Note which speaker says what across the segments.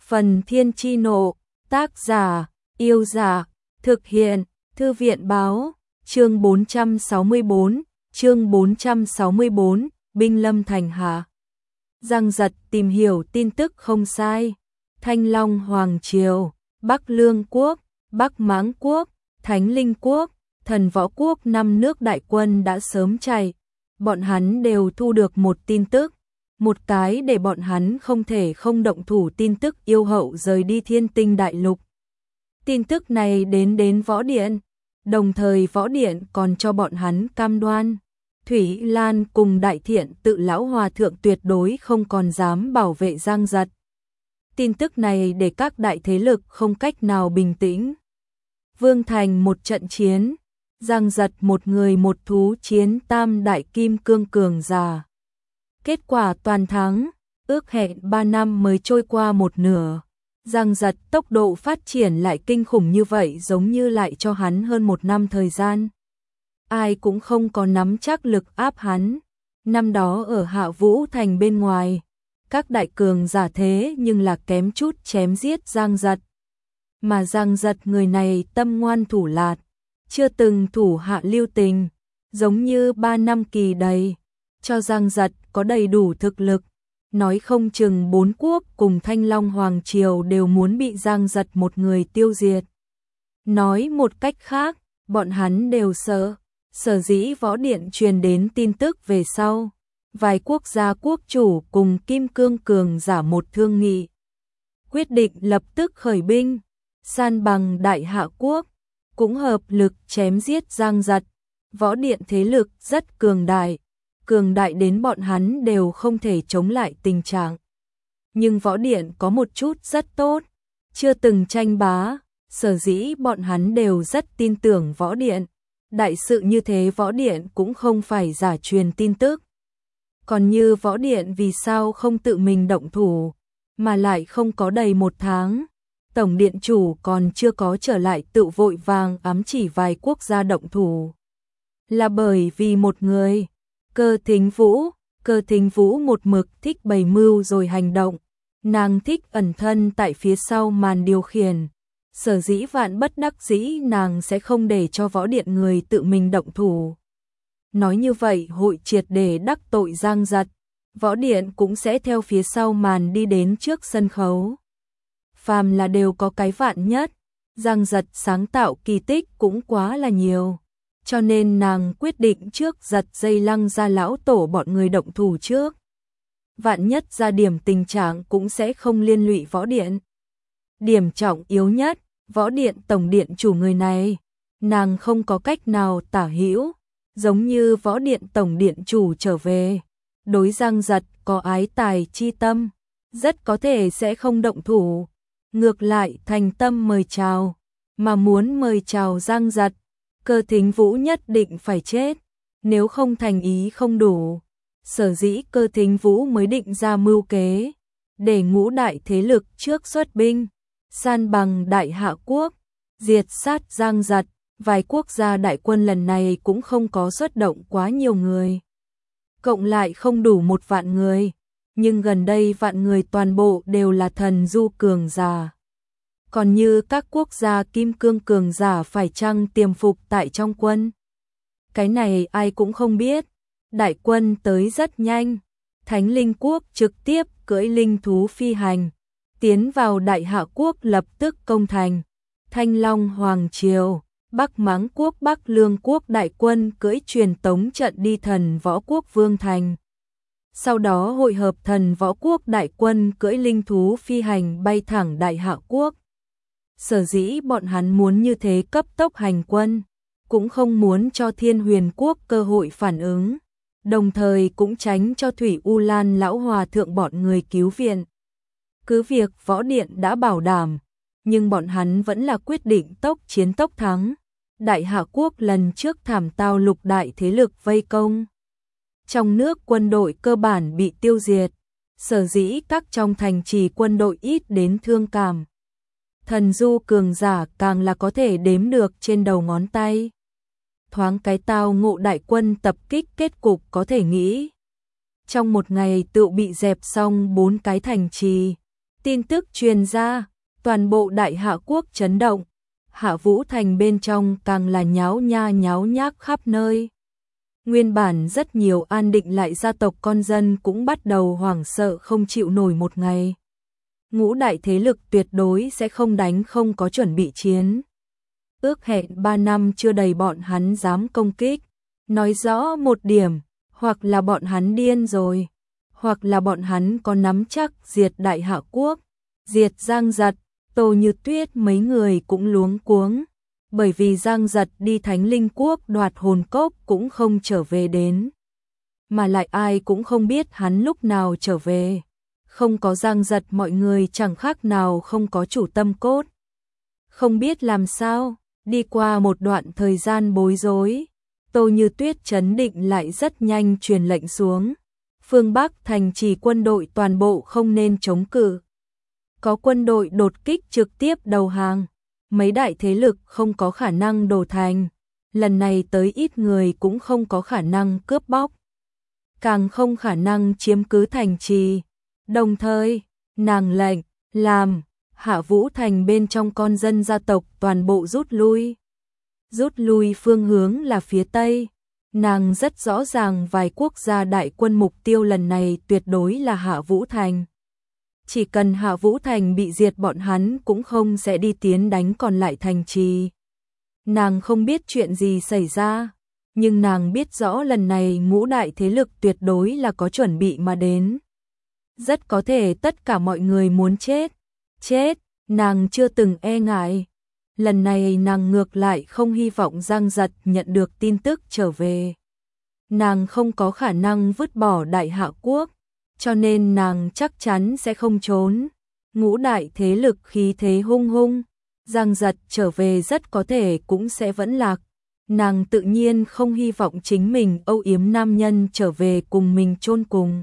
Speaker 1: Phần Thiên Chi Nộ, tác giả, Yêu Giả, thực hiện, Thư viện Báo, chương 464, Binh Lâm Thành Hạ. Giang Giật tìm hiểu tin tức không sai. Thanh Long Hoàng Triều, Bắc Lương Quốc, Bắc Mãng Quốc, Thánh Linh Quốc, Thần Võ Quốc 5 nước đại quân đã sớm chạy. Bọn hắn đều thu được một tin tức. Một cái để bọn hắn không thể không động thủ tin tức yêu hậu rời đi Thiên Tinh Đại Lục. Tin tức này đến Võ Điện, đồng thời Võ Điện còn cho bọn hắn cam đoan. Thủy Lan cùng Đại Thiện Tự Lão Hòa Thượng tuyệt đối không còn dám bảo vệ Giang Giật. Tin tức này để các đại thế lực không cách nào bình tĩnh. Vương Thành một trận chiến, Giang Giật một người một thú chiến tam đại kim cương cường giả. Kết quả toàn thắng, ước hẹn 3 năm mới trôi qua một nửa. Giang Giật tốc độ phát triển lại kinh khủng như vậy giống như lại cho hắn hơn 1 năm thời gian. Ai cũng không có nắm chắc lực áp hắn. Năm đó ở Hạ Vũ Thành bên ngoài, các đại cường giả thế nhưng là kém chút chém giết Giang Giật. Mà Giang Giật người này tâm ngoan thủ lạt, chưa từng thủ hạ lưu tình, giống như 3 năm kỳ đầy, cho Giang Giật có đầy đủ thực lực. Nói không chừng 4 quốc cùng Thanh Long Hoàng Triều đều muốn bị Giang Giật một người tiêu diệt. Nói một cách khác, bọn hắn đều sợ. Sở dĩ Võ Điện truyền đến tin tức về sau, vài quốc gia quốc chủ cùng Kim Cương cường giả một thương nghị, quyết định lập tức khởi binh, san bằng Đại Hạ Quốc, cũng hợp lực chém giết Giang Giật. Võ Điện thế lực rất cường đại đến bọn hắn đều không thể chống lại tình trạng. Nhưng Võ Điện có một chút rất tốt, chưa từng tranh bá, sở dĩ bọn hắn đều rất tin tưởng Võ Điện. Đại sự như thế Võ Điện cũng không phải giả truyền tin tức. Còn như Võ Điện vì sao không tự mình động thủ, mà lại không có đầy 1 tháng. Tổng điện chủ còn chưa có trở lại tự vội vàng ám chỉ vài quốc gia động thủ. Là bởi vì một người, Cơ Thính Vũ một mực thích bày mưu rồi hành động. Nàng thích ẩn thân tại phía sau màn điều khiển. Sở dĩ vạn bất đắc dĩ nàng sẽ không để cho Võ Điện người tự mình động thủ. Nói như vậy hội triệt để đắc tội Giang Giật. Võ Điện cũng sẽ theo phía sau màn đi đến trước sân khấu. Phàm là đều có cái vạn nhất, Giang Giật sáng tạo kỳ tích cũng quá là nhiều. Cho nên nàng quyết định trước giật dây lăng ra lão tổ bọn người động thủ trước. Vạn nhất ra điểm tình trạng cũng sẽ không liên lụy Võ Điện. Điểm trọng yếu nhất, Võ Điện tổng điện chủ người này, nàng không có cách nào tả hữu, giống như Võ Điện tổng điện chủ trở về, đối Giang Giật có ái tài chi tâm, rất có thể sẽ không động thủ, ngược lại thành tâm mời chào, mà muốn mời chào Giang Giật, Cơ Thính Vũ nhất định phải chết, nếu không thành ý không đủ. Sở dĩ Cơ Thính Vũ mới định ra mưu kế, để ngũ đại thế lực trước xuất binh, san bằng Đại Hạ Quốc, diệt sát Giang Giật. Vài quốc gia đại quân lần này cũng không có xuất động quá nhiều người, cộng lại không đủ 1 vạn người, nhưng gần đây vạn người toàn bộ đều là thần du cường giả. Còn như các quốc gia kim cương cường giả phải chăng tiềm phục tại trong quân, cái này ai cũng không biết. Đại quân tới rất nhanh, Thánh Linh Quốc trực tiếp cưỡi linh thú phi hành, tiến vào Đại Hạ Quốc lập tức công thành. Thanh Long Hoàng Triều, Bắc Mãng Quốc, Bắc Lương Quốc đại quân cưỡi truyền tống trận đi Thần Võ Quốc Vương Thành. Sau đó hội hợp Thần Võ Quốc đại quân cưỡi linh thú phi hành bay thẳng Đại Hạ Quốc. Sở dĩ bọn hắn muốn như thế cấp tốc hành quân, cũng không muốn cho Thiên Huyền Quốc cơ hội phản ứng, đồng thời cũng tránh cho Thủy U Lan lão hòa thượng bọn người cứu viện. Cứ việc Võ Điện đã bảo đảm, nhưng bọn hắn vẫn là quyết định tốc chiến tốc thắng. Đại Hạ Quốc lần trước thảm tao lục đại thế lực vây công. Trong nước quân đội cơ bản bị tiêu diệt, sở dĩ các trong thành trì quân đội ít đến thương cảm. Thần du cường giả càng là có thể đếm được trên đầu ngón tay. Thoáng cái tao ngộ đại quân tập kích kết cục có thể nghĩ. Trong một ngày tự bị dẹp xong 4 cái thành trì, Tin tức truyền ra, toàn bộ Đại Hạ quốc chấn động, Hạ Vũ Thành bên trong càng là nháo nha nháo nhác khắp nơi. Nguyên bản rất nhiều an định lại gia tộc con dân cũng bắt đầu hoảng sợ không chịu nổi một ngày. Ngũ đại thế lực tuyệt đối sẽ không đánh không có chuẩn bị chiến. Ước hẹn 3 năm chưa đầy bọn hắn dám công kích. Nói rõ một điểm, hoặc là bọn hắn điên rồi, hoặc là bọn hắn có nắm chắc diệt Đại Hạ quốc, diệt Giang Giật. Tô Như Tuyết mấy người cũng luống cuống, bởi vì Giang Giật đi Thánh Linh quốc đoạt hồn cốc cũng không trở về đến. Mà lại ai cũng không biết hắn lúc nào trở về. Không có Giang Giật mọi người chẳng khác nào không có chủ tâm cốt. Không biết làm sao, đi qua một đoạn thời gian bối rối, Tô Như Tuyết trấn định lại rất nhanh truyền lệnh xuống. Phương Bắc thành trì quân đội toàn bộ không nên chống cự. Có quân đội đột kích trực tiếp đầu hàng. Mấy đại thế lực không có khả năng đổ thành. Lần này tới ít người cũng không có khả năng cướp bóc. Càng không khả năng chiếm cứ thành trì. Đồng thời, nàng lệnh, làm, Hạ Vũ Thành bên trong con dân gia tộc toàn bộ rút lui. Rút lui phương hướng là phía Tây. Nàng rất rõ ràng vài quốc gia đại quân mục tiêu lần này tuyệt đối là Hạ Vũ Thành. Chỉ cần Hạ Vũ Thành bị diệt bọn hắn cũng không sẽ đi tiến đánh còn lại thành trì. Nàng không biết chuyện gì xảy ra, nhưng nàng biết rõ lần này ngũ đại thế lực tuyệt đối là có chuẩn bị mà đến. Rất có thể tất cả mọi người muốn chết. Chết, nàng chưa từng e ngại. Lần này nàng ngược lại không hy vọng Giang Giật nhận được tin tức trở về. Nàng không có khả năng vứt bỏ Đại Hạ quốc, cho nên nàng chắc chắn sẽ không trốn. Ngũ đại thế lực khí thế hung hung, Giang Giật trở về rất có thể cũng sẽ vẫn lạc. Nàng tự nhiên không hy vọng chính mình âu yếm nam nhân trở về cùng mình chôn cùng.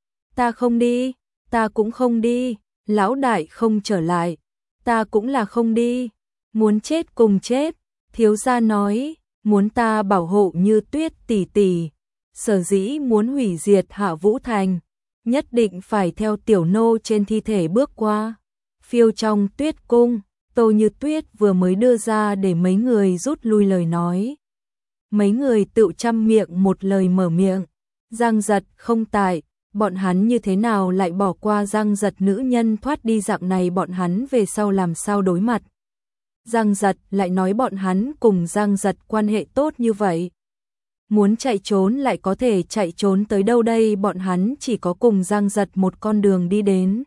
Speaker 1: Ta không đi, ta cũng không đi, lão đại không trở lại, ta cũng là không đi. Muốn chết cùng chết, thiếu gia nói, muốn ta bảo hộ Như Tuyết tỷ tỷ. Sở dĩ muốn hủy diệt Hạ Vũ Thành, nhất định phải theo tiểu nô trên thi thể bước qua. Phiêu trong tuyết cung, Tô Như Tuyết vừa mới đưa ra để mấy người rút lui lời nói. Mấy người tự chăm miệng một lời mở miệng. Giang Giật không tại, bọn hắn như thế nào lại bỏ qua Giang Giật nữ nhân thoát đi dạng này, bọn hắn về sau làm sao đối mặt. Giang Giật lại nói bọn hắn cùng Giang Giật quan hệ tốt như vậy. Muốn chạy trốn lại có thể chạy trốn tới đâu đây, bọn hắn chỉ có cùng Giang Giật một con đường đi đến.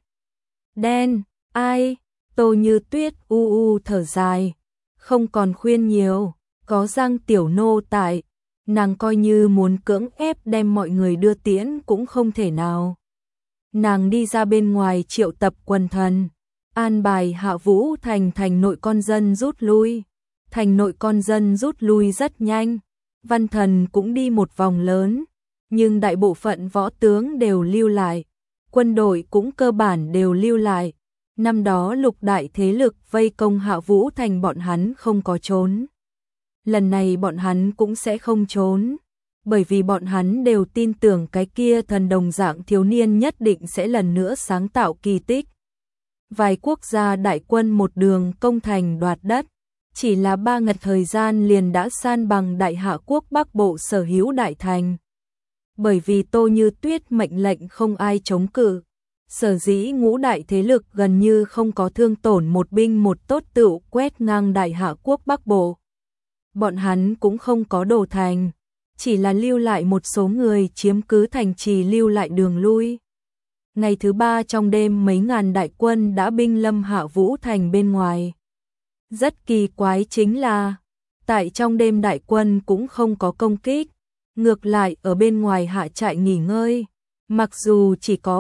Speaker 1: Đen, ai? Tô Như Tuyết u thở dài, không còn khuyên nhiều, có Giang tiểu nô tại, nàng coi như muốn cưỡng ép đem mọi người đưa tiễn cũng không thể nào. Nàng đi ra bên ngoài triệu tập quần thần, an bài Hạ Vũ Thành thành nội con dân rút lui. Thành nội con dân rút lui rất nhanh, văn thần cũng đi một vòng lớn, nhưng đại bộ phận võ tướng đều lưu lại, quân đội cũng cơ bản đều lưu lại. Năm đó lục đại thế lực vây công Hạ Vũ Thành bọn hắn không có trốn. Lần này bọn hắn cũng sẽ không trốn, bởi vì bọn hắn đều tin tưởng cái kia thần đồng dạng thiếu niên nhất định sẽ lần nữa sáng tạo kỳ tích. Vài quốc gia đại quân một đường công thành đoạt đất, chỉ là 3 ngày thời gian liền đã san bằng Đại Hạ quốc Bắc Bộ sở hữu đại thành. Bởi vì Tô Như Tuyết mệnh lệnh không ai chống cự, sở dĩ ngũ đại thế lực gần như không có thương tổn một binh một tốt tựu quét ngang Đại Hạ quốc Bắc Bộ. Bọn hắn cũng không có đổ thành, chỉ là lưu lại một số người chiếm cứ thành trì, lưu lại đường lui. Ngày thứ 3 trong đêm mấy ngàn đại quân đã binh lâm Hạ Vũ Thành bên ngoài. Rất kỳ quái chính là, tại trong đêm đại quân cũng không có công kích, ngược lại ở bên ngoài hạ trại nghỉ ngơi. Mặc dù chỉ có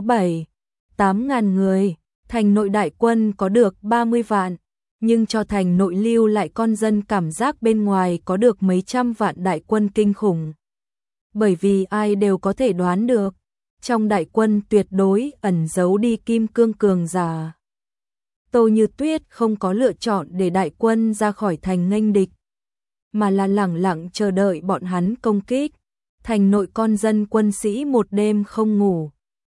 Speaker 1: 7-8 ngàn người, thành nội đại quân có được 30 vạn, nhưng cho thành nội lưu lại con dân cảm giác bên ngoài có được mấy trăm vạn đại quân kinh khủng. Bởi vì ai đều có thể đoán được, trong đại quân tuyệt đối ẩn giấu đi kim cương cường giả. Tô Như Tuyết không có lựa chọn để đại quân ra khỏi thành nghênh địch, mà là lẳng lặng chờ đợi bọn hắn công kích. Thành nội con dân quân sĩ một đêm không ngủ,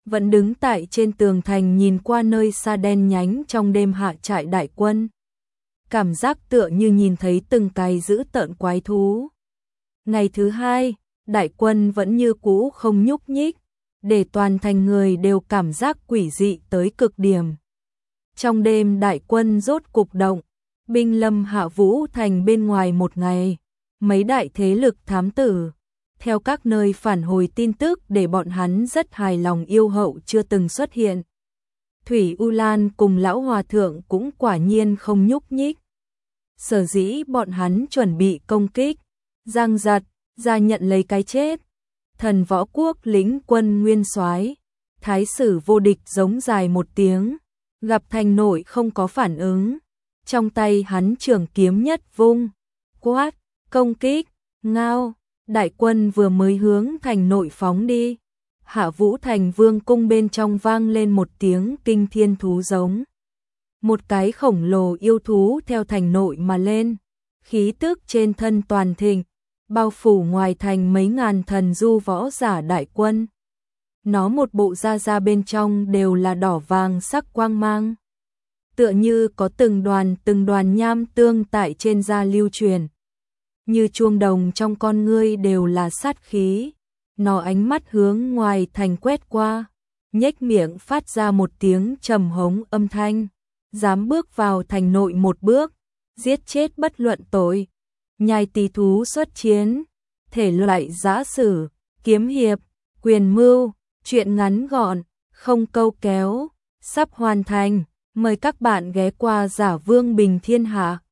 Speaker 1: vẫn đứng tại trên tường thành nhìn qua nơi xa đen nhánh trong đêm hạ trại đại quân. Cảm giác tựa như nhìn thấy từng cái dữ tợn quái thú. Ngày thứ hai, đại quân vẫn như cũ không nhúc nhích, để toàn thành người đều cảm giác quỷ dị tới cực điểm. Trong đêm đại quân rốt cục động, binh lâm Hạ Vũ thành bên ngoài một ngày, mấy đại thế lực thám tử theo các nơi phản hồi tin tức để bọn hắn rất hài lòng yêu hậu chưa từng xuất hiện. Thủy U Lan cùng lão hòa thượng cũng quả nhiên không nhúc nhích. Sở dĩ bọn hắn chuẩn bị công kích, Giang Giật ra nhận lấy cái chết. Thần Võ Quốc lĩnh quân nguyên soái, thái sử vô địch giống dài một tiếng, gặp thành nội không có phản ứng, trong tay hắn trường kiếm nhất vung, quát, công kích, ngao, đại quân vừa mới hướng thành nội phóng đi. Hạ Vũ thành vương cung bên trong vang lên một tiếng kinh thiên thú giống. Một cái khổng lồ yêu thú theo thành nội mà lên, khí tức trên thân toàn thịnh, bao phủ ngoài thành mấy ngàn thần du võ giả đại quân. Nó một bộ da bên trong đều là đỏ vàng sắc quang mang. Tựa như có từng đoàn nham tương tại trên da lưu truyền. Như chuông đồng trong con ngươi đều là sát khí. Nó ánh mắt hướng ngoài thành quét qua, nhếch miệng phát ra một tiếng trầm hống âm thanh. Dám bước vào thành nội một bước, giết chết bất luận tội. Nhai tỳ thú xuất chiến, thể loại giã sử, kiếm hiệp, quyền mưu, truyện ngắn gọn, không câu kéo, sắp hoàn thành. Mời các bạn ghé qua Giả Vương Bình Thiên Hạ.